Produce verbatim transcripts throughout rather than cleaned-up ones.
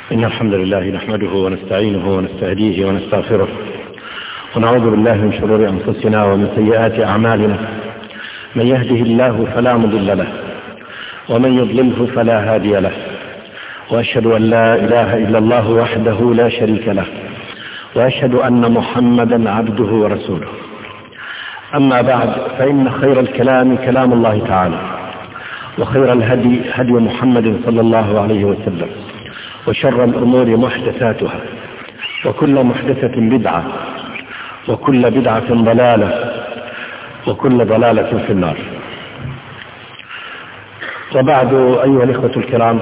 إن الحمد لله نحمده ونستعينه ونستهديه ونستغفره ونعوذ بالله من شرور أنفسنا ومن سيئات أعمالنا. من يهده الله فلا مضل له ومن يضلله فلا هادي له، وأشهد أن لا إله إلا الله وحده لا شريك له، وأشهد أن محمدا عبده ورسوله. أما بعد، فإن خير الكلام كلام الله تعالى، وخير الهدي هدي محمد صلى الله عليه وسلم، وشر الأمور محدثاتها، وكل محدثة بدعة، وكل بدعة ضلالة، وكل ضلالة في النار. وبعد، أيها الإخوة الكرام،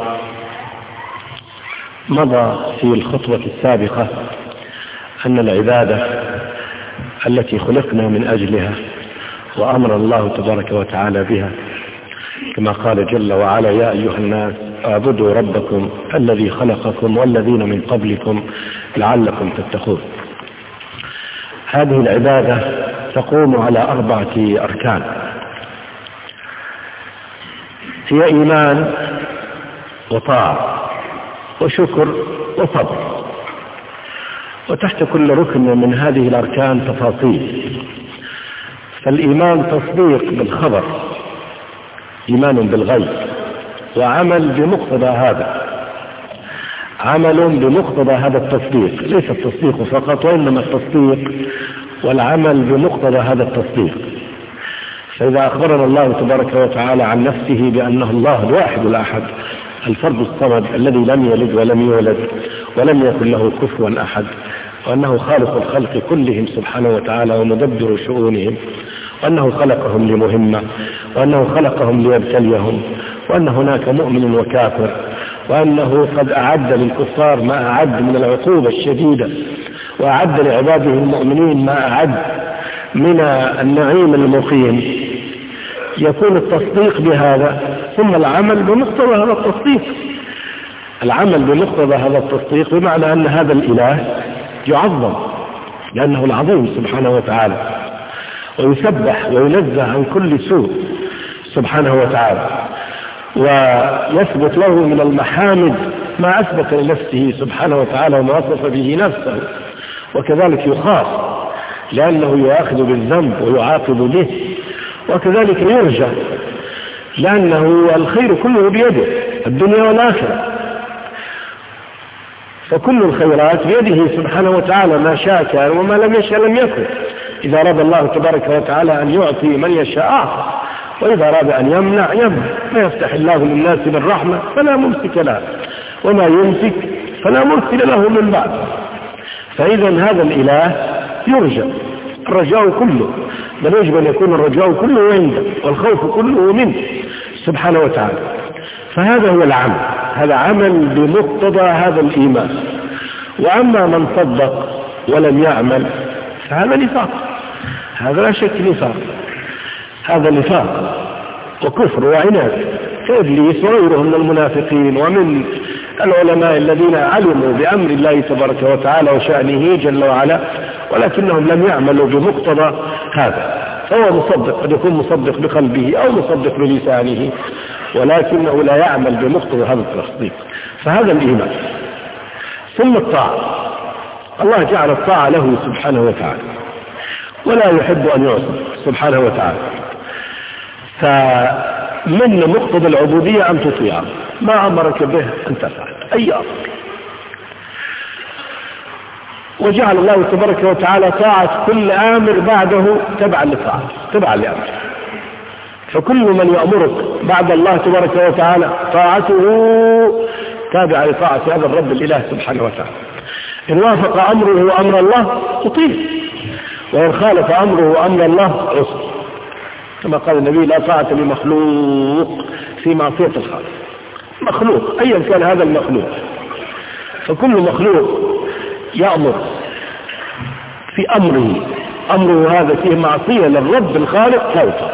مضى في الخطوة السابقة أن العبادة التي خلقنا من أجلها وأمر الله تبارك وتعالى بها، كما قال جل وعلا: يا أيها الناس اعبدوا ربكم الذي خلقكم والذين من قبلكم لعلكم تتقون. هذه العبادة تقوم على أربعة أركان: هي إيمان وطاعة وشكر وصبر. وتحت كل ركن من هذه الأركان تفاصيل. فالإيمان تصديق بالخبر، إيمان بالغيب، وعمل بمقتضى هذا، عمل بمقتضى هذا التصديق، ليس التصديق فقط، وإنما التصديق والعمل بمقتضى هذا التصديق. فإذا أخبرنا الله تبارك وتعالى عن نفسه بأنه الله الواحد الأحد الفرد الصمد الذي لم يلد ولم يولد ولم يكن له كفوا أحد، وأنه خالق الخلق كلهم سبحانه وتعالى ومدبر شؤونهم، وأنه خلقهم لمهمة، وأنه خلقهم ليبتليهم، وأن هناك مؤمن وكافر، وأنه قد أعد للكفار ما أعد من العقوبة الشديدة، وأعد لعباده المؤمنين ما أعد من النعيم المقيم. يكون التصديق بهذا، ثم العمل بمقتضى هذا التصديق. العمل بمقتضى هذا التصديق بمعنى أن هذا الإله يعظم لأنه العظيم سبحانه وتعالى، ويسبح وينزه عن كل سوء سبحانه وتعالى، ويثبت له من المحامد ما أثبت لنفسه سبحانه وتعالى وما وصف به نفسه. وكذلك يخاف لأنه يؤاخذ بالذنب ويعاقب به، وكذلك يرجى لأنه الخير كله بيده، الدنيا والآخرة، فكل الخيرات بيده سبحانه وتعالى، ما شاء كان وما لم يشاء لم يكن. إذا أراد الله تبارك وتعالى أن يعطي من يشاء أعطى، وإذا أراد أن يمنع يمنع. ما يفتح الله للناس من رحمة فلا ممسك لها، وما يمسك فلا مرسل له من بعد. فإذا هذا الإله يرجى، الرجاء كله، بل يجب أن يكون الرجاء كله عنده والخوف كله منه سبحانه وتعالى. فهذا هو العمل، هذا عمل بمقتضى هذا الإيمان. وأما من صدق ولم يعمل فهذا نفاق، هذا لا شك نفاق، هذا نفاق وكفر وعناد كإبليس وغيره من المنافقين ومن العلماء الذين علموا بأمر الله تبارك وتعالى وشأنه جل وعلا، ولكنهم لم يعملوا بمقتضى هذا. فهو مصدق، قد يكون مصدق بقلبه أو مصدق بلسانه، ولكنه لا يعمل بمقتضى هذا التصديق. فهذا الإيمان. ثم الطاعة، الله جعل الطاعة له سبحانه وتعالى، ولا يحب أن يعصى سبحانه وتعالى. فمن مقتضى العبودية أن تطيع ما أمرك به أن تفعل أي أمر. وجعل الله تبارك وتعالى طاعة كل آمر بعده تبعا لطاعة، تبعا لأمر. فكل من يأمرك بعد الله تبارك وتعالى طاعته تابعة لطاعة هذا الرب الإله سبحانه وتعالى. إن وافق أمره أمر الله أطيع، وإن خالف أمره أمر الله عصى، كما قال النبي: لا طاعة لمخلوق في معصية الخالق. مخلوق أيا كان هذا المخلوق، فكل مخلوق يأمر في أمره، أمره هذا فيه معصية للرب الخالق فوقه،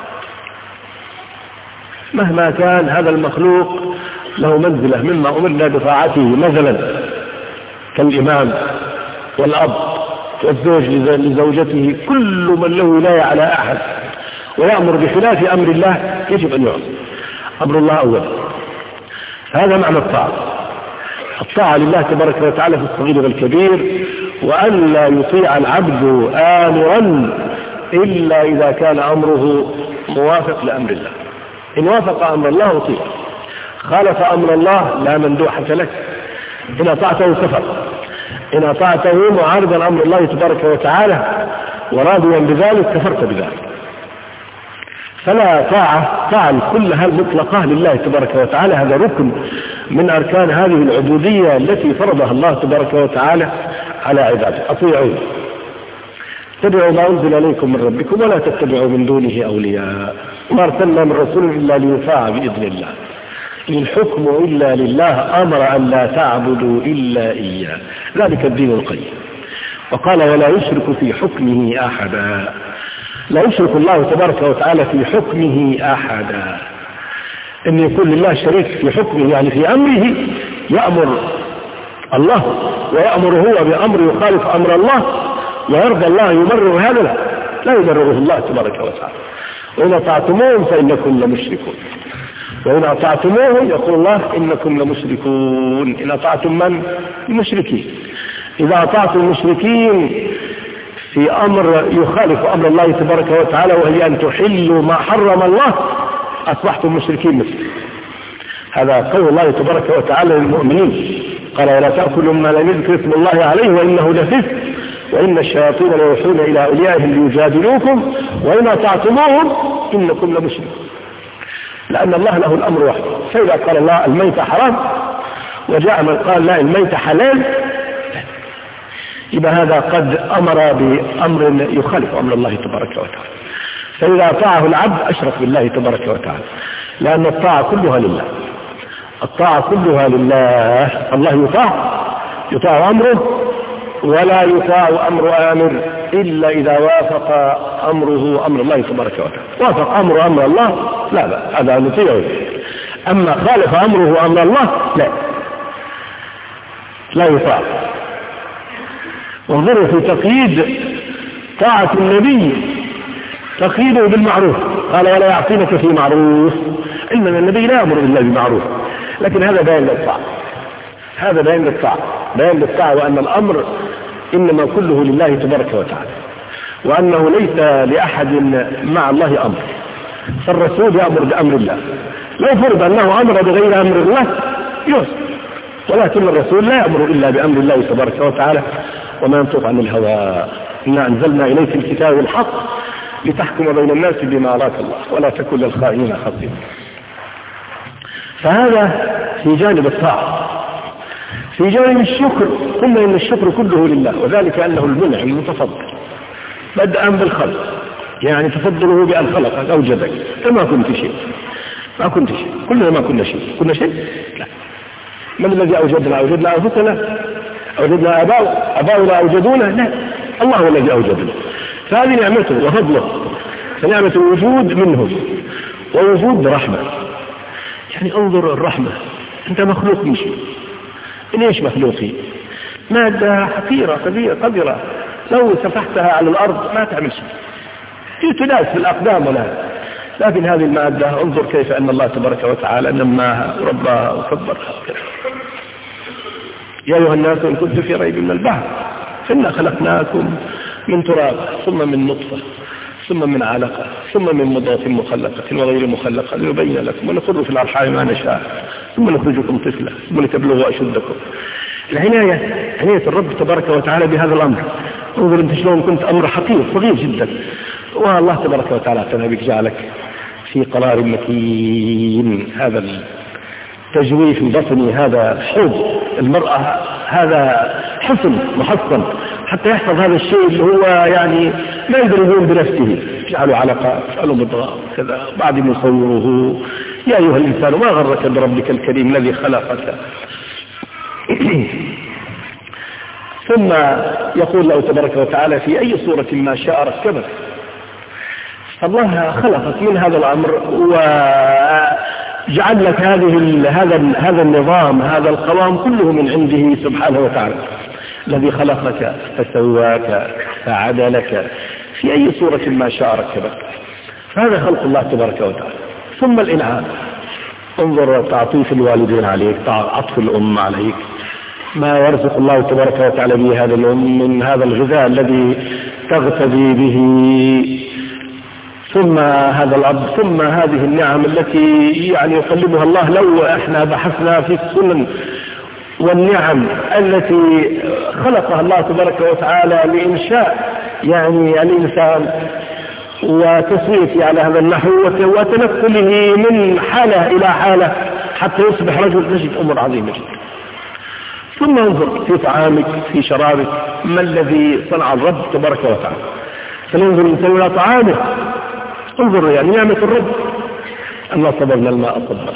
مهما كان هذا المخلوق له منزلة مما أمرنا بطاعته، مثلا كالإمام والأب والزوج لزوجته، كل من له ولاية على أحد ويأمر بخلاف أمر الله يجب أن يعصي أمر الله أولا. هذا معنى الطاعة. الطاعة لله تبارك وتعالى في الصغير والكبير، وأن لا يطيع العبد آمرا إلا إذا كان أمره موافق لأمر الله. إن وافق أمر الله أطيع، خالف أمر الله لا مندوحة لك. إن أطعته كفر، إن أطعته معارضا أمر الله تبارك وتعالى وراضيا بذلك كفرت بذلك. فلا طاعة طاعة كلها المطلقة لله تبارك وتعالى، هذا ركن من أركان هذه العبودية التي فرضها الله تبارك وتعالى على عباده. أطيعوا اتبعوا ما أنزل إليكم من ربكم ولا تتبعوا من دونه أولياء، ما أرسلنا من رسول إلا ليطاع بإذن الله، إن الحكم إلا لله أمر أن لا تعبدوا إلا إياه، ذلك الدين القيم. وقال ولا يشرك في حكمه أحدا، لا يشرك الله تبارك وتعالى في حكمه أحدا، إن يكون لله شريك في حكمه يعني في أمره، يأمر الله ويأمر هو بأمر يخالف أمر الله ويرضى الله يمرر هذا، لا لا يمرره الله تبارك وتعالى. وإن أطعتموهم فإنكم لمشركون، وإن أطعتموهم يقول الله إنكم لمشركون. إن أطعتم من؟ المشركين. إذا أطعتم المشركين في أمر يخالف أمر الله تبارك وتعالى وهي أن تحلوا ما حرم الله أصبحتم مشركين مثله. هذا قول الله تبارك وتعالى للمؤمنين، قال ولا تأكلوا ما لم يذكر اسم الله عليه وإنه لفسق وإن الشياطين ليوحون إلى أوليائهم ليجادلوكم وإن أطعتموهم إنكم لمشركون، لأن الله له الأمر وحده. فإذا قال الله الميت حرام وجاء من قال لا الميت حلال، يبقى هذا قد أمر بأمر يخالف أمر الله تبارك وتعالى. فإذا أطاعه العبد أشرك بالله تبارك وتعالى، لأن الطاعة كلها لله، الطاعة كلها لله. الله يطاع يطاع أمره ولا يطاع أمر آمر إلا إذا وافق أمره أمر الله تبارك وتعالى. وافق أمر أمر الله لا لا هذا نطيعه، أما خالف أمره أمر الله لا لا يطاع. وانظروا في تقييد طاعة النبي، تقييده بالمعروف، قال ولا يعصينك في معروف، إن النبي لا يأمر إلا بمعروف، لكن هذا بيان للطاعة، هذا بيان للطاعة، بيان للطاعة وأن الأمر إنما كله لله تبارك وتعالى، وأنه ليس لأحد مع الله أمر. فالرسول يأمر بأمر الله، لو فرض أنه أمر بغير أمر الله يوسف، ولكن الرسول لا يأمر إلا بأمر الله تبارك وتعالى وما ينطق عن الهوى. إنا أنزلنا إليك الكتاب الحق لتحكم بين الناس بما أراك الله ولا تكن للخائنين خصيما. فهذا في جانب الطاعة. في جانب الشكر قلنا إن الشكر كله لله، وذلك أنه المنعم المتفضل بدءا بالخلق، يعني تفضله بأن خلقك أوجدك، فما كنت شيء، ما كنت شيء، كلنا ما كنا شيء، كنا شيء؟ لا. من الذي أوجدنا؟ أوجدنا أنفسنا؟ أوجدنا أباؤنا؟ أباؤنا أوجدونا؟ لا، الله هو الذي أوجدنا. فهذه نعمته وفضله، فنعمة الوجود منهم ووجود برحمة. يعني انظر الرحمة، أنت مخلوق من شيء، من إيش مخلوقي؟ مادة حقيرة كبيرة قدرة، لو سفحتها على الأرض ما تعمل شيء، تناس في الأقدام ولا، لكن هذه المادة انظر كيف أن الله تبارك وتعالى نماها ورباها وكبرها. يا أيها الناس إن كنتم في ريب من البحر فإنا خلقناكم من تراب ثم من نطفة ثم من علقة ثم من مضغة مخلقة وغير مخلقة لنبين لكم ونقر في الأرحام ما نشاء ثم نخرجكم طفلا ثم لتبلغوا أشدكم. العناية عناية الرب تبارك وتعالى بهذا الأمر. انظر انت شلون كنت أمر حقير صغير جدا، والله تبارك وتعالى اعتنى بك، جعلك في قرار مكين. هذا التجويف البطني، هذا حوض المرأة، هذا حصن محصن حتى يحفظ هذا الشيء اللي هو يعني ما يقدر يقوم بنفسه. اجعلوا علقة، اجعلوا مضغة كذا، بعد ما يصوره. يا أيها الإنسان ما غرك بربك الكريم الذي خلقك. ثم يقول له تبارك وتعالى في أي صورة ما شاء ركبك. الله خلقك من هذا الأمر وجعل لك هذه هذا هذا النظام، هذا القوام كله من عنده سبحانه وتعالى، الذي خلقك فسواك فعدلك في أي صورة ما شاء ركبك. فهذا خلق الله تبارك وتعالى. ثم الإنعام، انظر تعطيف الوالدين عليك، عطف الأم عليك، ما يرزق الله تبارك وتعالى به هذا الأم من هذا الغذاء الذي تغتدي به، ثم هذا الأب، ثم هذه النعم التي يعني يقلبها الله. لو احنا بحثنا في السنن والنعم التي خلقها الله تبارك وتعالى لإنشاء يعني الإنسان وتسويته على هذا النحو وتنقله من حالة إلى حالة حتى يصبح رجل، نجد أمور عظيمة جدا. ثم انظر في طعامك في شرابك، ما الذي صنع الرب تبارك وتعالى. فننظر الإنسان إلى طعامه، انظر يعني نعمة الرب أن صبرنا الماء صبا.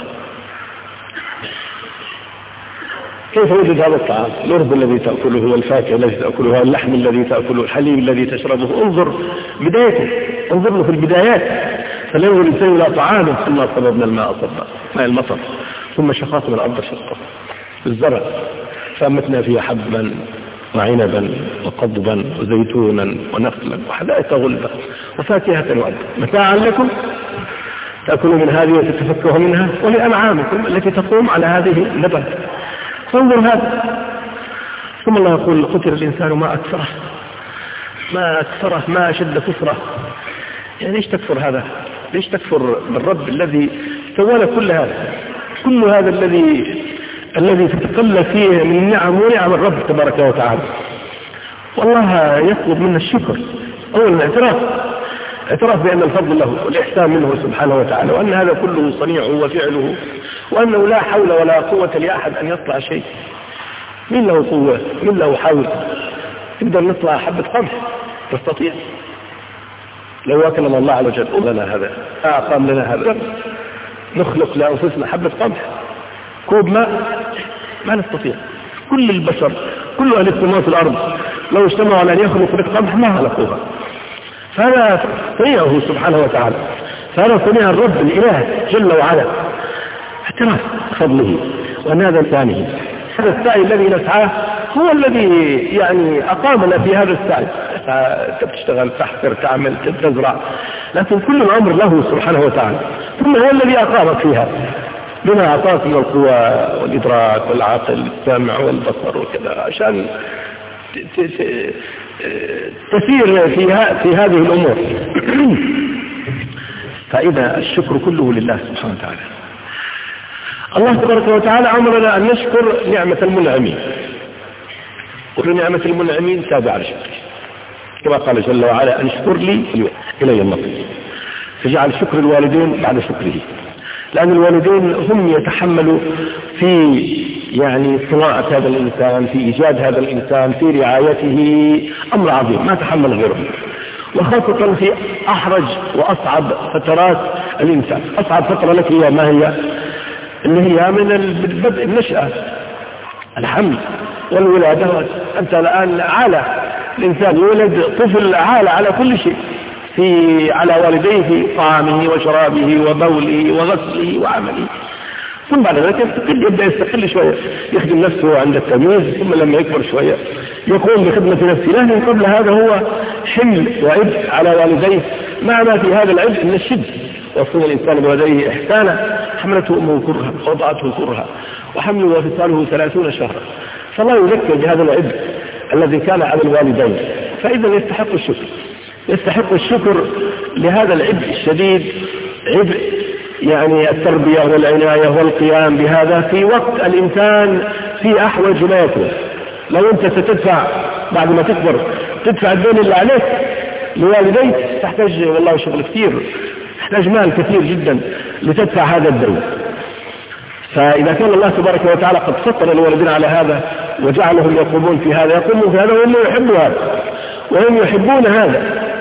كيف وجد هذا الطعام؟ الأرز الذي تأكله والفاكهة التي تأكلها واللحم الذي تأكله والحليب الذي تشربه. انظر بدايته، انظر له في البدايات. فننظر الإنسان إلى طعامه، ثم صببنا الماء صبا، ماء المطر، ثم شققنا الأرض شقا بالزرع فأنبتنا فيها حبا وعنبا وقضبا وزيتونا ونخلا وحدائق غلبا وفاكهة وأبا متاعا لكم تأكلوا من هذه وتتفكهوا منها ولأنعامكم التي تقوم على هذه النبات. فانظر هذا. ثم الله يقول قتل الإنسان ما أكثره، ما أكثره، ما أشد كفره. يعني ليش تكفر هذا؟ ليش تكفر بالرب الذي سوى لك كل هذا، كل هذا الذي الذي تتقلب فيه من نعم ونعم الرب تبارك وتعالى. والله يطلب منا الشكر. أولا الاعتراف، اعتراف بأن الفضل له والإحسان منه سبحانه وتعالى، وأن هذا كله صنيعه وفعله، وأنه لا حول ولا قوة لأحد أن يطلع شيء. من له قوة؟ من له حول؟ تقدر نطلع حبة قمح؟ تستطيع؟ لو أكرم الله عز وجل قل لنا هذا، أقام لنا هذا، نخلق لأنفسنا حبة قمح، كوب ماء، ما نستطيع. كل البشر، كل أهل السماوات والأرض لو اجتمعوا على أن يخلقوا قمح ما خلقوها. فهذا صنيعه سبحانه وتعالى، فهذا صنيع الرب الإله جل وعلا. اعتراف فضله وأن هذا ثانيه. هذا السعي الذي نسعاه هو الذي يعني أقامنا في هذا السعي. تشتغل، تحفر، تعمل، تزرع، لكن كل الأمر له سبحانه وتعالى، ثم هو الذي أقامك فيها بما أعطاك من القوى والإدراك والعقل السمع والبصر وكذا عشان تسير في في هذه الأمور. فإذا الشكر كله لله سبحانه وتعالى. الله تبارك وتعالى أمرنا أن نشكر نعمة المنعمين، كل نعمة المنعمين تابعة لشكره، كما قال جل وعلا أن اشكر لي إلي المصير. فجعل شكر الوالدين بعد شكره، لأن الوالدين هم يتحملوا في يعني صناعة هذا الإنسان، في إيجاد هذا الإنسان، في رعايته، أمر عظيم ما تحمل غيره، وخاصة في أحرج وأصعب فترات الإنسان. أصعب فترة لك هي ما هي؟ اللي هي من بدء النشأة، الحمل والولادة. أنت الآن عالة، الإنسان يولد طفل عالة على كل شيء، في على والديه في طعامه وشرابه وبوله وغسله وعمله. ثم بعد ذلك يستقل، يبدأ يستقل شوية، يخدم نفسه عند التمييز، ثم لما يكبر شوية يقوم بخدمة نفسه. لكن قبل هذا هو حمل وعبء على والديه، مع ما في هذا العبء من الشد. وصل الإنسان بوالديه إحسانا، حملته أمه كرها ووضعته كرها وحمله وفصاله ثلاثون شهرا. فالله يذكر بهذا العبء الذي كان على الوالدين. فإذا يستحق الشكر، يستحق الشكر لهذا العبء الشديد، عبء يعني التربية والعناية والقيام بهذا في وقت الإنسان في أحوج ما يكون. لو أنت ستدفع بعد ما تكبر تدفع الدين اللي عليك لوالديك، تحتاج والله شغل كثير، تحتاج مال كثير جدا لتدفع هذا الدين. فإذا كان الله تبارك وتعالى قد فطر الوالدين على هذا وجعلهم يقومون في هذا، يقومون في هذا وهم يحبوا هذا وهم يحبون هذا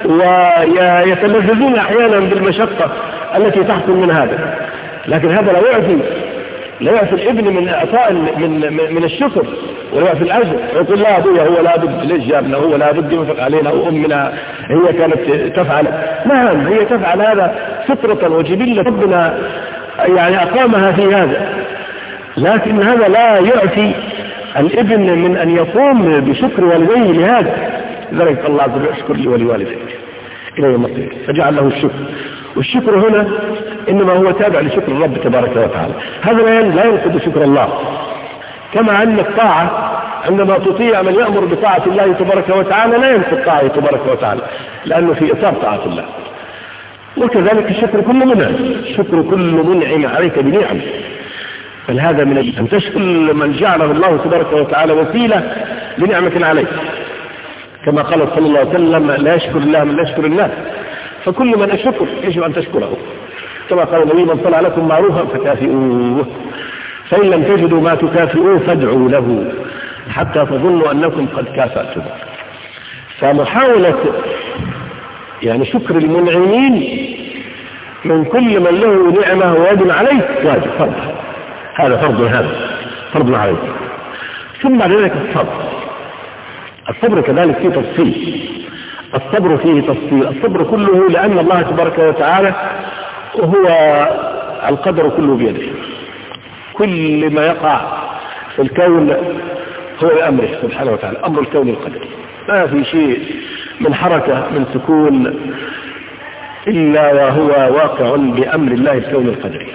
ويتلذذون أحيانا بالمشقة التي تحصل من هذا. لكن هذا لا يعفي لا يعفي الابن من إعطاء من من الشكر ولا يعفي الأجر. يقول لا أبويا هو لا بد ليش جابنا، هو لا بد ينفق علينا، وأمنا هي كانت تفعل. نعم هي تفعل هذا فطرة وجبلة ربنا يعني أقامها في هذا، لكن هذا لا يعفي الابن من أن يقوم بشكر والديه لهذا. لذلك الله عز وجل اشكر لي ولوالديك إلى يوم القيامة، فجعل له الشكر. والشكر هنا إنما هو تابع لشكر الرب تبارك وتعالى. هذا لا ينقض شكر الله، كما أن الطاعة عندما تطيع من يأمر بطاعة الله تبارك وتعالى لا ينسى الطاعة تبارك وتعالى، لأنه في إطار طاعة الله. وكذلك الشكر كل منعم، شكر كل منعم عليك بنعم. فهذا من أن تشكر من جعله الله تبارك وتعالى وسيلة لنعمة عليك، كما قال صلى الله عليه وسلم: لا يشكر الله من لا يشكر الناس. فكل من الشكر يجب أن تشكره، كما قال النبي: من صنع لكم معروفا فكافئوه، فإن لم تجدوا ما تكافئوه فادعوا له حتى تظنوا أنكم قد كافأتم. فمحاولة يعني شكر المنعمين من كل من له نعمة واجب عليه، واجب فرض، هذا فرض، هذا فرض عليه. ثم بعد ذلك الصبر. الصبر كذلك فيه تفصيل، الصبر فيه تفصيل، الصبر كله لأن الله تبارك وتعالى هو القدر كله بيده، كل ما يقع في الكون هو بأمره سبحانه وتعالى، أمر الكون القدري، ما في شيء من حركة من سكون إلا وهو واقع بأمر الله الكون القدري،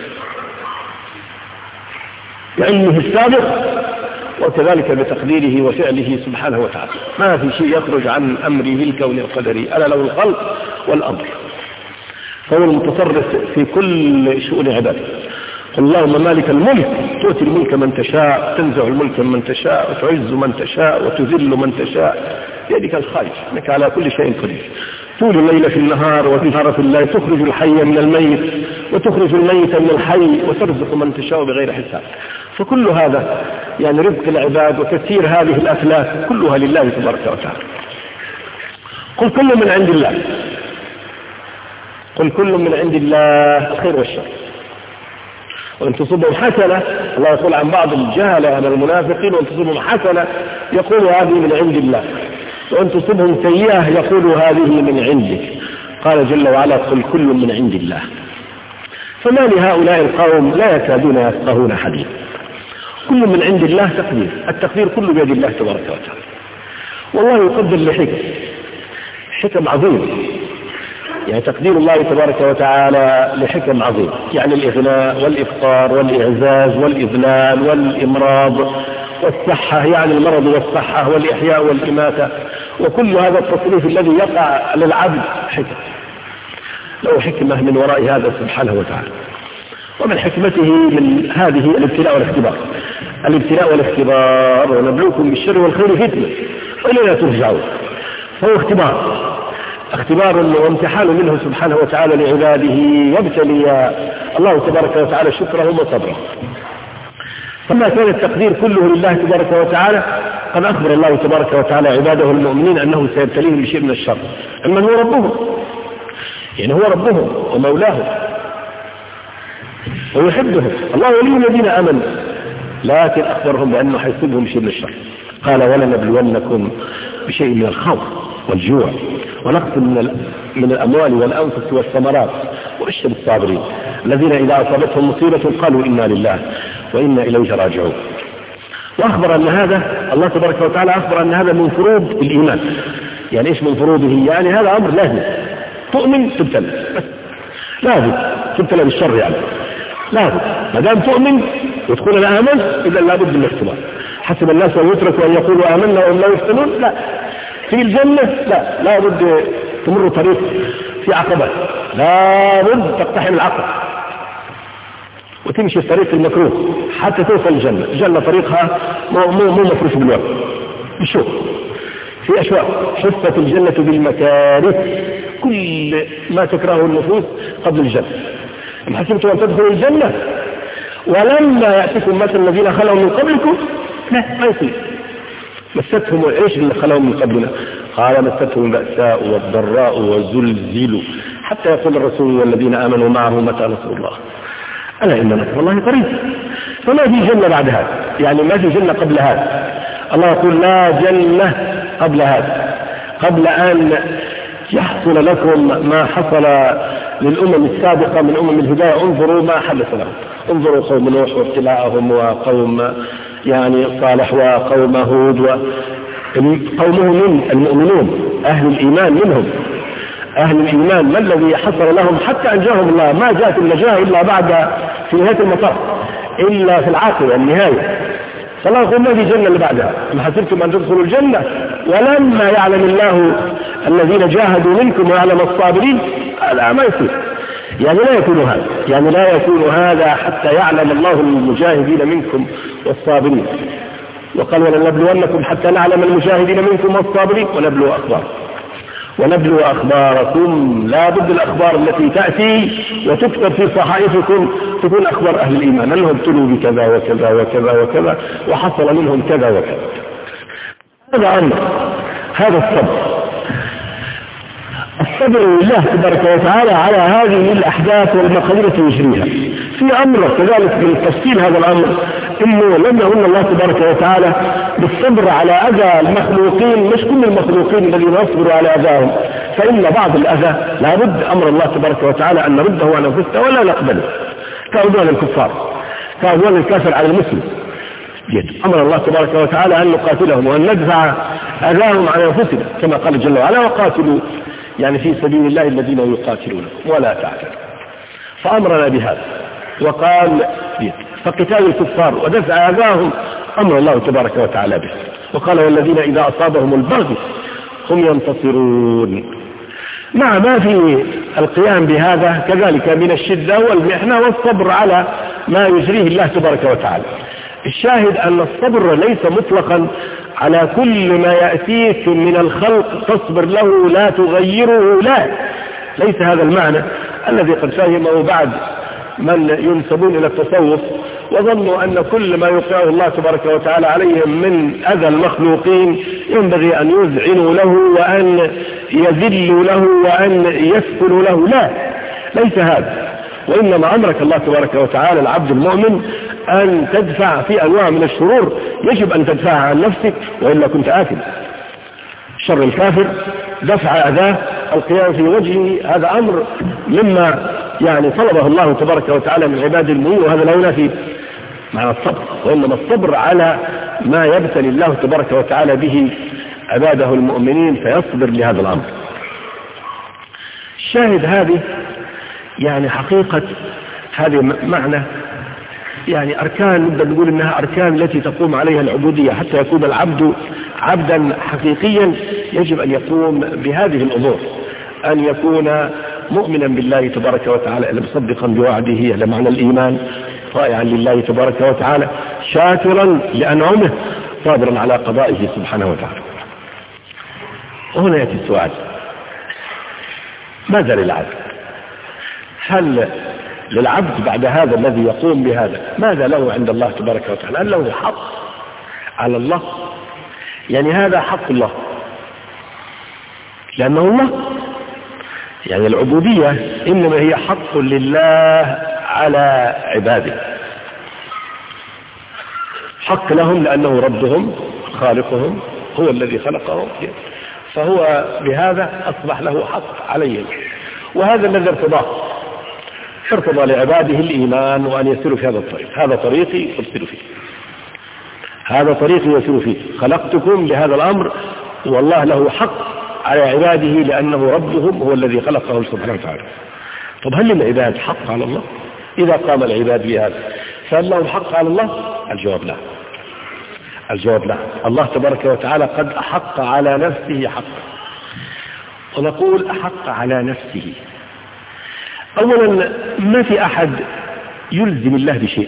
بعلمه السابق وكذلك بتقديره وفعله سبحانه وتعالى، ما في شيء يخرج عن أمره الكون القدري، ألا له الخلق والأمر، فهو المتصرف في كل شؤون عباده. قل اللهم مالك الملك تؤتي الملك من تشاء، تنزع الملك من تشاء، وتعز من تشاء، وتذل من تشاء، بيدك الخير انك على كل شيء قدير. طول الليل في النهار وفي النهار في الليل، تخرج الحي من الميت وتخرج الميت من الحي، وترزق من تشاء بغير حساب. فكل هذا يعني رزق العباد وتسيير هذه الأفلاك كلها لله تبارك وتعالى. قل كل من عند الله، قل كل من عند الله الخير والشر، وإن تصبهم حسنة، الله يقول عن بعض الجهلة من المنافقين: وإن تصبهم حسنة يقول هذه من عند الله، وإن تصبهم سيئة يقول هذه من عندك. قال جل وعلا: قل كل من عند الله. فما لهؤلاء القوم لا يكادون يفقهون حديثا. كل من عند الله تقدير، التقدير كله بيد الله تبارك وتعالى، والله يقدر لحكم، حكم عظيم، يعني تقدير الله تبارك وتعالى لحكم عظيم، يعني الإغناء والإفطار والإعزاز والإذلال والإمراض والصحة، يعني المرض والصحة والإحياء والإماتة، وكل هذا التصريف الذي يقع للعبد حكم، له حكمة من وراء هذا سبحانه وتعالى. ومن حكمته من هذه الابتلاء والاختبار، الابتلاء والاختبار: ونبلوكم بالشر والخير فتنة وإلينا ترجعون. فهو اختبار، اختبار وامتحان منه سبحانه وتعالى لعباده، يبتلي الله تبارك وتعالى شكره وصبره. فما كان التقدير كله لله تبارك وتعالى، قد أخبر الله تبارك وتعالى عباده المؤمنين أنه سيبتليهم بشيء من الشر، أما هو ربهم، يعني هو ربهم ومولاهم ويحبهم، الله ولي الذين آمنوا، لكن أخبرهم بأنه حيصيبهم شيء من الشر. قال: ولنبلونكم بشيء من الخوف والجوع ونقص من من الأموال والأنفس والثمرات وبشر الصابرين الذين إذا أصابتهم مصيبة قالوا إنا لله وإنا إليه راجعون. وأخبر أن هذا، الله تبارك وتعالى أخبر أن هذا من فروض الإيمان. يعني إيش من فروضه؟ يعني هذا أمر لازم، تؤمن تبتلى، لازم تبتلى بالشر، يعني لازم ما دام تؤمن وتقول أنا آمن، إذا لابد من الاختبار. حسب الناس أن يتركوا أن يقولوا آمنا وهم لا يفتنون؟ لا. في الجنة لا، لابد تمر طريق في عقبات، لابد تقتحم العقبة وتمشي في طريق المكروه حتى توصل الجنة. الجنة طريقها مو مو مو مفروش بالورد، بالشوق، في أشواق. حفت الجنة بالمكاره، كل ما تكرهه النفوس قبل الجنة. أم حسبتم أن تدخلوا الجنة ولما يأتكم مثل الذين خلوا من قبلكم؟ لا، ما يصير. مستهم ايش اللي خلوا من قبلنا؟ قال: مستهم البأساء والضراء والزلزلوا حتى يقول الرسول والذين آمنوا معه متى نصر الله، ألا إن نصر الله قريب. فما في جنة بعد هذا، يعني ما في جنة قبل هذا. الله يقول: لا جنة قبل هذا، قبل أن يحصل لكم ما حصل للأمم السابقة من أمم الهداية. انظروا ما حدث لهم، انظروا قوم نوح وابتلاءهم، وقوم يعني صالح، وقوم هود، وقومهم من المؤمنون أهل الإيمان منهم، أهل الإيمان ما الذي حصل لهم حتى أنجاهم الله. ما جاءت النجاة إلا بعد في نهاية المطاف، إلا في العاقبة النهاية. فالله يقول ما في جنة اللي بعدها، أم حسبتم أن تدخلوا الجنة ولما يعلم الله الذين جاهدوا منكم ويعلم الصابرين. لا ما يصير، يعني لا يكون هذا، يعني لا يكون هذا حتى يعلم الله المجاهدين منكم والصابرين. وقال ولنبلونكم حتى نعلم المجاهدين منكم والصابرين ونبلو أخباركم ونبلو أخباركم. لا بد الأخبار التي تأتي وتكتب في صحائفكم تكون أخبار أهل الإيمان، أنهم ابتلوا بكذا وكذا وكذا وكذا وحصل منهم كذا وكذا. هذا أمر، هذا الصبر، الصبر لله تبارك وتعالى على هذه الأحداث والمقادير يجريها. في أمر كذلك من تفصيل هذا الأمر إنه لم يقول الله تبارك وتعالى بالصبر على أذى المخلوقين، مش كل المخلوقين الذين يصبروا على أذاهم، فإن بعض الأذى لابد أمر الله تبارك وتعالى أن نرده عن أنفسنا ولا نقبله، كعدوان الكفار، كعدوان الكافر على المسلم. أمر الله تبارك وتعالى أن نقاتلهم وأن ندفع أذاهم عن أنفسنا كما قال جل وعلا وقاتلوا يعني في سبيل الله الذين يقاتلونكم ولا تعتدوا. فأمرنا بهذا وقال فقتال الكفار ودفع أذاهم أمر الله تبارك وتعالى به، وقال والذين إذا أصابهم البغي هم ينتصرون. مع ما في القيام بهذا كذلك من الشدة والمحنة والصبر على ما يجريه الله تبارك وتعالى. الشاهد أن الصبر ليس مطلقا على كل ما يأتيك من الخلق تصبر له لا تغيره، لا، ليس هذا المعنى الذي قد فهمه بعد من ينسبون إلى التصوف وظنوا أن كل ما يوقعه الله تبارك وتعالى عليهم من أذى المخلوقين ينبغي أن يذعنوا له وأن يذلوا له وأن يسكنوا له. لا، ليس هذا، وإنما أمرك الله تبارك وتعالى العبد المؤمن أن تدفع في أنواع من الشرور يجب أن تدفعها عن نفسك وإلا كنت آثم. شر الكافر دفع أذاه القيام في وجهه، هذا أمر مما يعني طلبه الله تبارك وتعالى من عباد المؤمنين، وهذا لا ينافي مع الصبر، وإنما الصبر على ما يبتلي الله تبارك وتعالى به عباده المؤمنين فيصبر لهذا الأمر. الشاهد هذه يعني حقيقة هذه معنى يعني أركان نقدر نقول إنها أركان التي تقوم عليها العبودية حتى يكون العبد عبدا حقيقيا. يجب أن يقوم بهذه الأمور، أن يكون مؤمنا بالله تبارك وتعالى مصدقا بوعده على معنى الإيمان، طائعا لله تبارك وتعالى، شاكرا لأنعمه، صابرا على قضائه سبحانه وتعالى. وهنا يأتي السؤال: ماذا للعبد؟ هل للعبد بعد هذا الذي يقوم بهذا ماذا له عند الله تبارك وتعالى؟ هل له حق على الله؟ يعني هذا حق الله لأنه الله، يعني العبودية إنما هي حق لله على عباده، حق لهم لأنه ربهم خالقهم هو الذي خلقهم، فهو بهذا أصبح له حق عليهم. وهذا الذي ارتضاه، ارتضى لعباده الإيمان وأن يسيروا في هذا الطريق. هذا طريقي فاسيروا فيه، هذا طريقي وسيروا فيه، خلقتكم لهذا الأمر، والله له حق على عباده لأنه ربهم هو الذي خلقهم سبحانه وتعالى. طب هل للعباد حق على الله؟ إذا قام العباد بهذا فهل لهم حق على الله؟ الجواب لا، الجواب لا. الله تبارك وتعالى قد أحق على نفسه حقا. ونقول أحق على نفسه، أولا ما في أحد يلزم الله بشيء.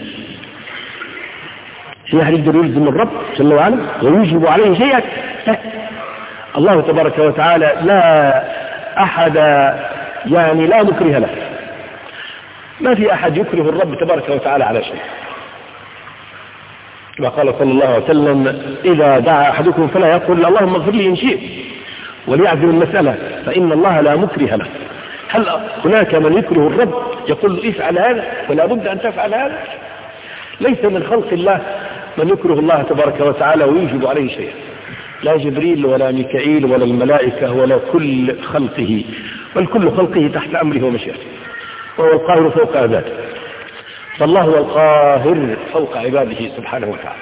في أحد يقدر يلزم الرب جل وعلا ويوجب عليه شيئا؟ لا. الله تبارك وتعالى لا أحد يعني لا مكره له، ما في أحد يكره الرب تبارك وتعالى على شيء. كما قال صلى الله عليه وسلم: إذا دعا أحدكم فلا يقول اللهم اغفر لي إن شئت وليعزم المسألة فإن الله لا مكره له. هل هناك من يكره الرب يقول له افعل هذا ولا بد أن تفعل هذا؟ ليس من خلق الله من يكره الله تبارك وتعالى ويوجب عليه شيئا، لا جبريل ولا ميكائيل ولا الملائكة ولا كل خلقه، بل كل خلقه تحت أمره ومشيئته، وهو القاهر فوق عباده. فالله هو القاهر فوق عباده سبحانه وتعالى.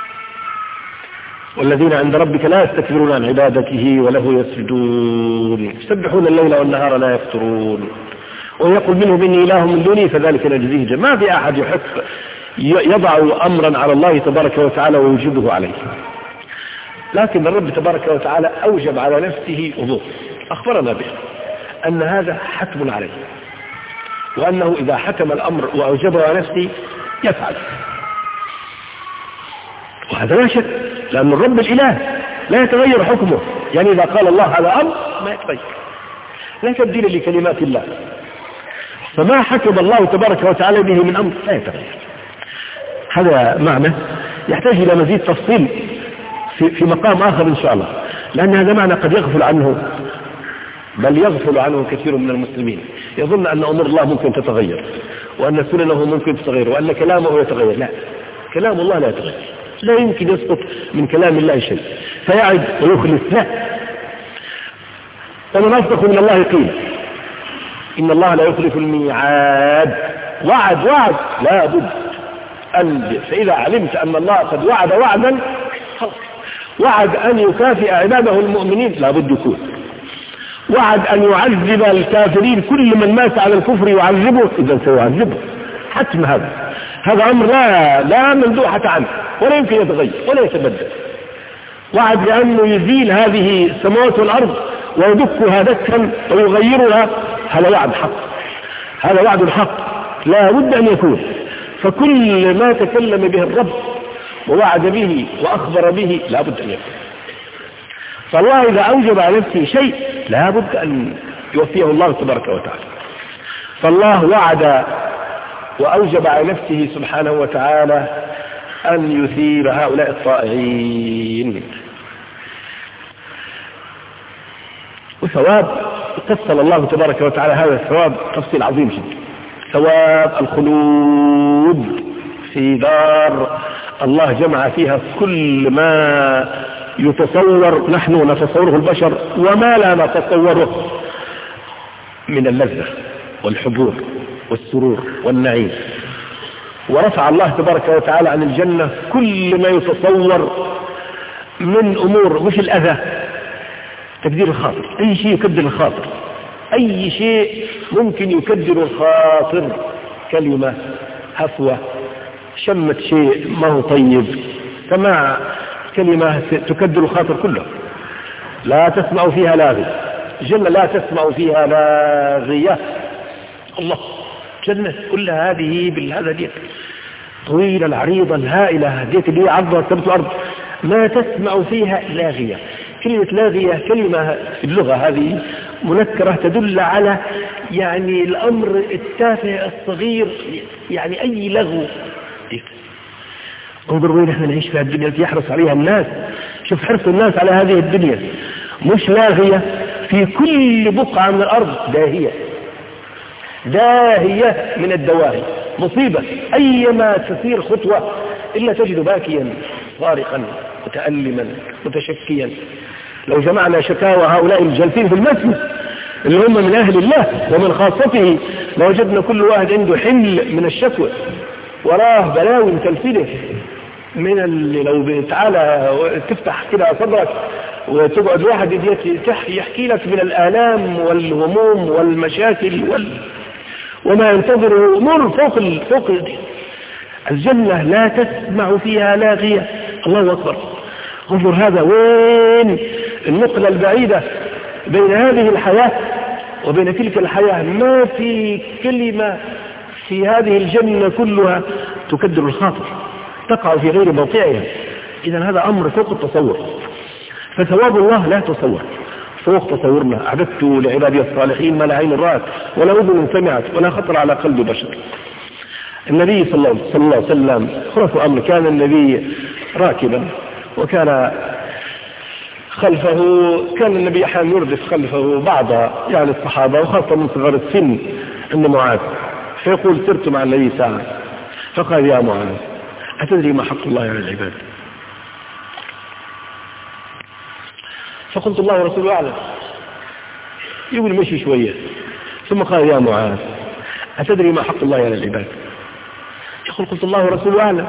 والذين عند ربك لا يستكبرون عن عبادته وله يسجدون يسبحون الليل والنهار لا يفترون ويقول منه إني إله من دوني فذلك نجزيه. ما في أحد يحق يضع أمرا على الله تبارك وتعالى ويوجبه عليه. لكن الرب تبارك وتعالى أوجب على نفسه وضوء، أخبرنا به أن هذا حتم عليه، وأنه إذا حكم الأمر وأوجبه على نفسه يفعل. وهذا لا شك، لأن الرب الإله لا يتغير حكمه، يعني إذا قال الله هذا أمر ما يتغير، لا تبديل لكلمات الله. فما حكم الله تبارك وتعالى به من أمر لا يتغير. هذا معنى يحتاج إلى مزيد تفصيل في, في مقام آخر إن شاء الله، لأن هذا معنى قد يغفل عنه، بل يغفل عنه كثير من المسلمين، يظن أن أمور الله ممكن تتغير، وأن سننه ممكن تتغير، وأن كلامه يتغير. لا، كلام الله لا يتغير، لا يمكن يسقط من كلام الله شيء، فيعد ويخلف. لا، ومن أصدق من الله قيل إن الله لا يخلف الميعاد. وعد وعد لا بد أن، فإذا علمت أن الله قد وعد وعدا خلاص، وعد أن يكافئ عباده المؤمنين لا بد يكون، وعد أن يعذب الكافرين، كل من مات على الكفر يعذبه، إذا سيعذبه حتم. هذا هذا أمر لا لا مندوحة عنه، ولا يمكن يتغير ولا يتبدل. وعد بأنه يزيل هذه السماوات والأرض ويدكها دكا ويغيرها، هذا وعد حق، هذا وعد الحق لا بد أن يكون. فكل ما تكلم به الرب ووعد به وأخبر به لا بد أن يكون. فالله إذا أوجب على نفسه شيء لا بد أن يوفيه الله تبارك وتعالى. فالله وعد وأوجب على نفسه سبحانه وتعالى أن يثيب هؤلاء الطائعين. وثواب فصل الله تبارك وتعالى هذا الثواب تفصيل عظيم جدا، ثواب الخلود في دار الله جمع فيها كل ما يتصور نحن نتصوره البشر وما لا نتصوره من اللذة والحبور والسرور والنعيم. ورفع الله تبارك وتعالى عن الجنة كل ما يتصور من أمور، مش الأذى، تكدير الخاطر، أي شيء يكدر الخاطر، أي شيء ممكن يكدر الخاطر، كلمة، هفوة، شمة شيء ما هو طيب، سماع كلمة تكدر الخاطر كله، لا تسمع فيها لاغية. جنة لا تسمع فيها لاغية. الله، جنة كلها هذه بالهذا ديت طويلة العريضة الهائلة ديت اللي عرضها سبت الأرض، ما تسمع فيها لاغية. كلمة لاغية كلمة في اللغة هذه منكرة تدل على يعني الأمر التافه الصغير، يعني أي لغو. انظر وين احنا نعيش في الدنيا التي يحرص عليها الناس، شوف حرص الناس على هذه الدنيا، مش لاغية، في كل بقعة من الأرض داهية، داهية من الدواهي، مصيبة. أيما تسير خطوة إلا تجد باكيا صارخا متألما متشكيا. لو جمعنا شكاوى هؤلاء الجالسين في المسجد اللي هم من أهل الله ومن خاصته لوجدنا كل واحد عنده حمل من الشكوى، وراه بلاوي تلفله من اللي لو تعالى تفتح كده صدرك وتقعد واحد يحكي لك من الآلام والهموم والمشاكل وال... وما ينتظره أمور فوق ال... فوق الجنة لا تسمع فيها لاغية. الله أكبر. انظر هذا وين النقلة البعيدة بين هذه الحياة وبين تلك الحياة. ما في كلمة في هذه الجنة كلها تكدر الخاطر، تقع في غير موقعها. إذا هذا أمر فوق التصور. فثواب الله لا تصور، فوق تصورنا. أعددت لعبادي الصالحين ما لا عين رأت ولا أذن سمعت ولا خطر على قلب بشر. النبي صلى الله عليه وسلم خلف أمر، كان النبي راكبا وكان خلفه، كان النبي أحيانا يردف خلفه بعض يعني الصحابة وخاصة من صغار السن عند معاذ، فيقول سرت مع النبي ساعة فقال يا معاذ أتدري ما حق الله على العباد؟ فقلت الله ورسوله أعلم. يقول مشي شوية ثم قال يا معاذ أتدري ما حق الله على العباد؟ يقول قلت الله ورسوله أعلم.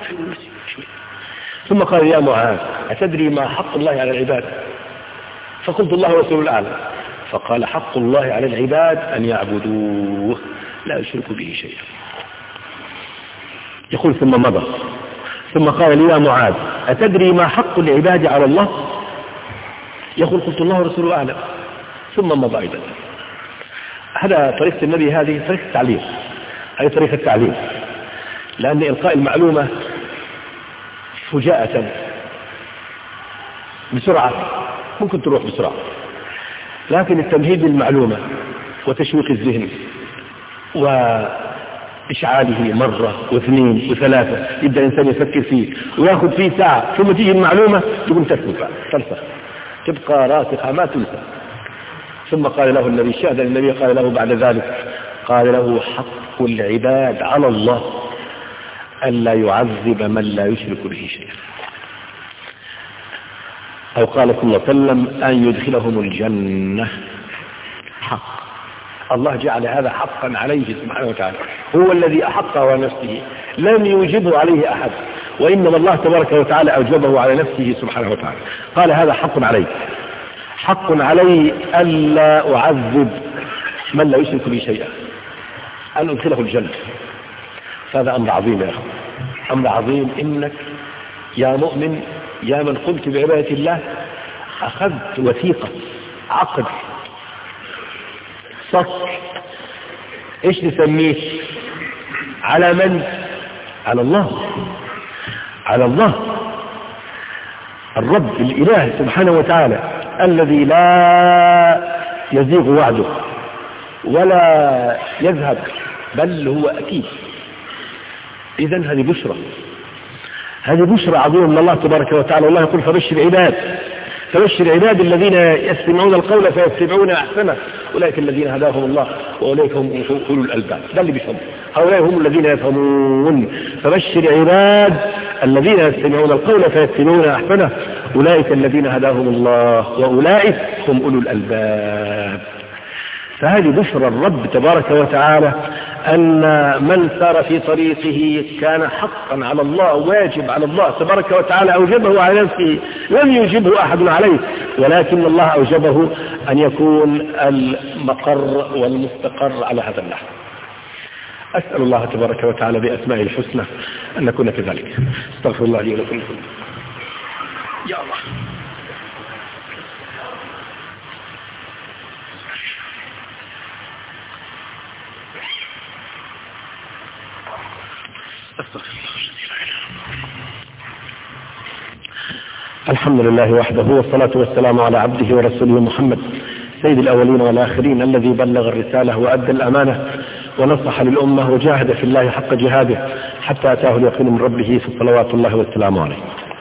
ثم قال يا معاذ أتدري ما حق الله على العباد؟ فقلت الله ورسوله أعلم. فقال حق الله على العباد أن يعبدوه لا يشركوا به شيئا. يقول ثم مضى ثم قال لي يا معاذ أتدري ما حق العباد على الله؟ يقول قلت الله ورسوله أعلم. ثم مضى أيضا. هذا طريقة النبي، هذه طريقة التعليم، هذه طريقة التعليم، لأن إلقاء المعلومة فجاءة بسرعة ممكن تروح بسرعة، لكن التمهيد للمعلومة وتشويق الذهن وإشعاله مرة واثنين وثلاثة، يبدأ الإنسان يفكر فيه ويأخذ فيه ساعة، ثم تيجي المعلومة تقوم تثبت ترسخ تبقى راسخة ما تنسى. ثم قال له النبي، شاهد النبي قال له بعد ذلك، قال له حق العباد على الله ألا يعذب من لا يشرك به شيئا، أو قال صلى الله عليه وسلم أن يدخلهم الجنة. حق الله جعل هذا حقا عليه سبحانه وتعالى، هو الذي أحق على نفسه، لم يوجبه عليه أحد، وإنما الله تبارك وتعالى أوجبه على نفسه سبحانه وتعالى. قال هذا حق علي، حق علي ألا أعذب من لا يشرك بي شيئا، أن أدخله الجنة. هذا أمر عظيم يا أخي، أمر عظيم. إنك يا مؤمن يا من قمت بعبادة الله أخذت وثيقة عقد صك، إيش نسميه؟ على من؟ على الله، على الله الرب الإله سبحانه وتعالى الذي لا يزيغ وعده ولا يذهب بل هو أكيد. إذن هذه بشرى، هذه بشرى عظيمة من الله تبارك وتعالى. والله يقول فبشر عباد، فبشر عباد الذين يستمعون القول فيتبعون أحسنه أولئك الذين هداهم الله وأولئك هم أولو الألباب. ده اللي بيفهم، هؤلاء هم الذين يفهمون. فبشر عباد الذين يستمعون القول فيتبعون أحسنه أولئك الذين هداهم الله وأولئك هم أولو الألباب. فهذه بشرى الرب تبارك وتعالى أن من سار في طريقه كان حقا على الله، واجب على الله تبارك وتعالى، أوجبه على نفسه، لم يوجبه أحد عليه، ولكن الله أوجبه أن يكون المقر والمستقر على هذا النحو. أسأل الله تبارك وتعالى بأسمائه الحسنى أن نكون كذلك. استغفر الله لي ولكم. يا الله. الحمد لله وحده، والصلاة والسلام على عبده ورسوله محمد سيد الأولين والآخرين، الذي بلغ الرسالة وأدى الأمانة ونصح للأمة وجاهد في الله حق جهاده حتى أتاه اليقين من ربه صلوات الله والسلام عليه.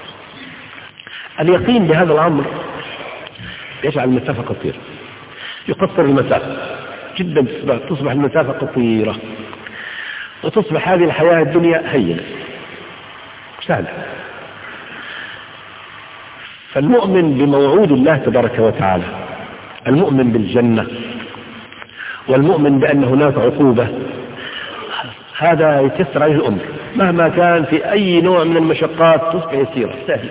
اليقين بهذا الأمر يجعل المسافة قصيرة، يقصر المسافة جدا، تصبح المسافة قصيرة، وتصبح هذه الحياة الدنيا هينة سهلة. فالمؤمن بموعود الله تبارك وتعالى، المؤمن بالجنة، والمؤمن بأن هناك عقوبة، هذا يكسر عليه الأمر مهما كان في أي نوع من المشقات تصبح يسيرة سهل.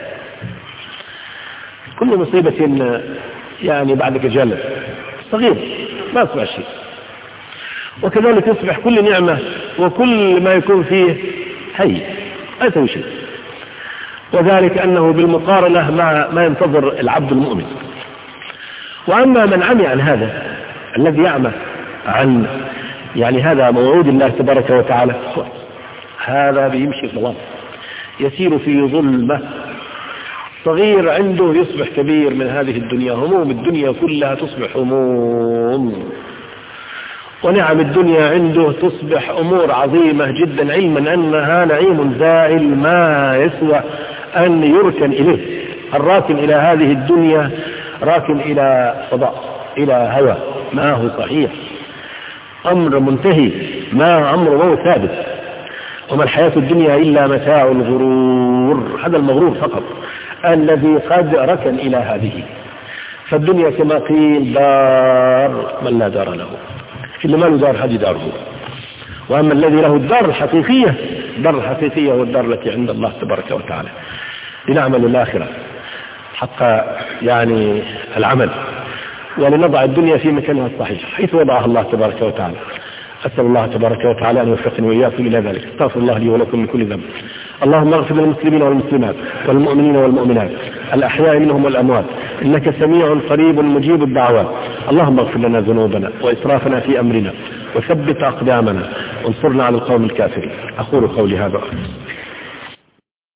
كل مصيبة يعني بعدك جلد صغير ما يصبح شيء، وكذلك يصبح كل نعمة وكل ما يكون فيه هي لا يسوي شيء، وذلك أنه بالمقارنة مع ما ينتظر العبد المؤمن. وأما من عمي عن هذا، الذي يعمى عن يعني هذا موعود الله تبارك وتعالى، هذا بيمشي في ظلام، يسير في ظلمة، صغير عنده يصبح كبير من هذه الدنيا، هموم الدنيا كلها تصبح هموم، ونعم الدنيا عنده تصبح أمور عظيمة جدا، علما أنها نعيم زائل ما يسوى أن يركن إليه. الراكن إلى هذه الدنيا راكن إلى فضاء، إلى هوى، ما هو صحيح، أمر منتهي، ما أمر مو ثابت. وما الحياة الدنيا إلا متاع الغرور، هذا المغرور فقط الذي قد ركن إلى هذه. فالدنيا كما قيل دار من لا دار له، اللي ما له دار هذه داره. وأما الذي له الدار الحقيقية، الدار الحقيقية والدار التي عند الله تبارك وتعالى، لنعمل الآخرة حق يعني العمل، ولنضع الدنيا في مكانها الصحيح حيث وضعها الله تبارك وتعالى. أسأل الله تبارك وتعالى أن يوفقني وإياكم إلى ذلك. استغفر الله لي ولكم من كل ذنب. اللهم اغفر للمسلمين والمسلمات والمؤمنين والمؤمنات الأحياء منهم والأموات، إنك سميع قريب مجيب الدعوات. اللهم اغفر لنا ذنوبنا وإسرافنا في أمرنا وثبت أقدامنا وانصرنا على القوم الكافرين. أقول قولي هذا.